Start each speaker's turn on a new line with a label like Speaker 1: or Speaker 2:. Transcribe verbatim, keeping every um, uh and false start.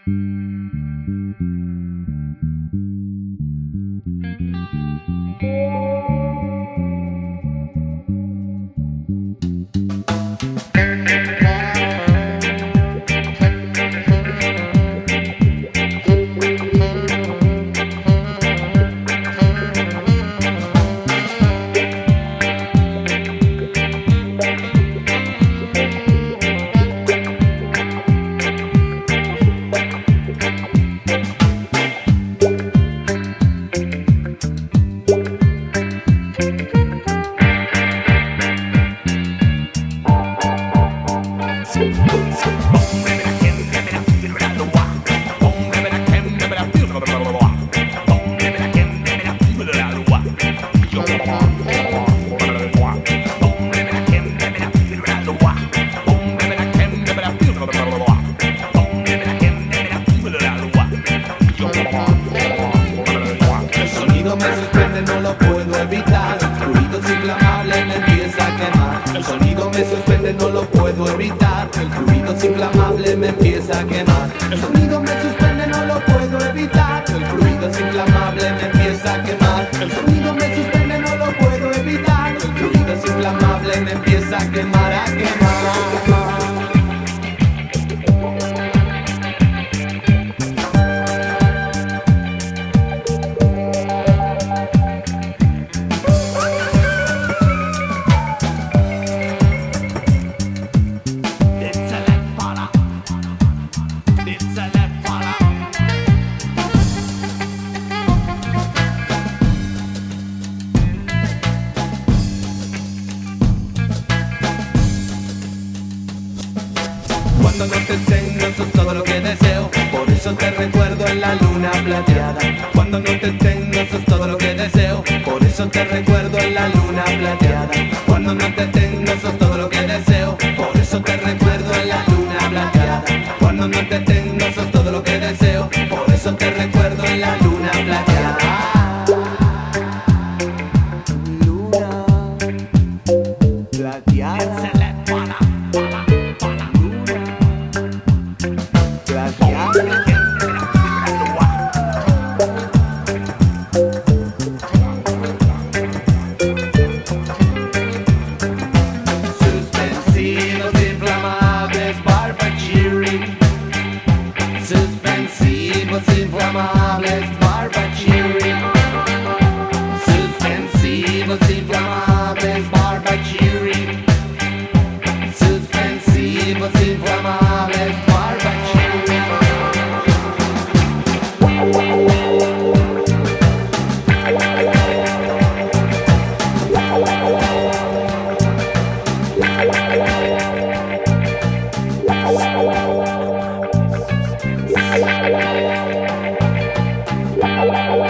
Speaker 1: El sonido me suspende, no lo puedo evitar. El ruido inflamable me empieza a quemar. El sonido me suspende, no lo puedo evitar. El ruido inflamable me empieza a quemar. El sonido me suspende, no lo puedo evitar. El ruido inflamable me empieza a quemar. El sonido me suspende, no lo puedo evitar. El ruido inflamable me empieza a quemar, a quemar. Cuando no te tengo, eso es todo lo que deseo. Por eso te recuerdo en la luna plateada. Cuando no te tengo, eso es todo lo que deseo. Por eso te recuerdo en la luna plateada. Cuando no te tengo, eso es todo lo que deseo. Por eso te recuerdo en la luna plateada. Cuando no te tengo, eso es todo lo que deseo. Por eso te recuerdo en la luna plateada. Luna plateada. Suspensivos inflamables, barbitúric. Suspensivos inflamables, barbitúric. Suspensivos inflamables, barbitúric. Suspensivos inflamables, barbitúric.
Speaker 2: La la la la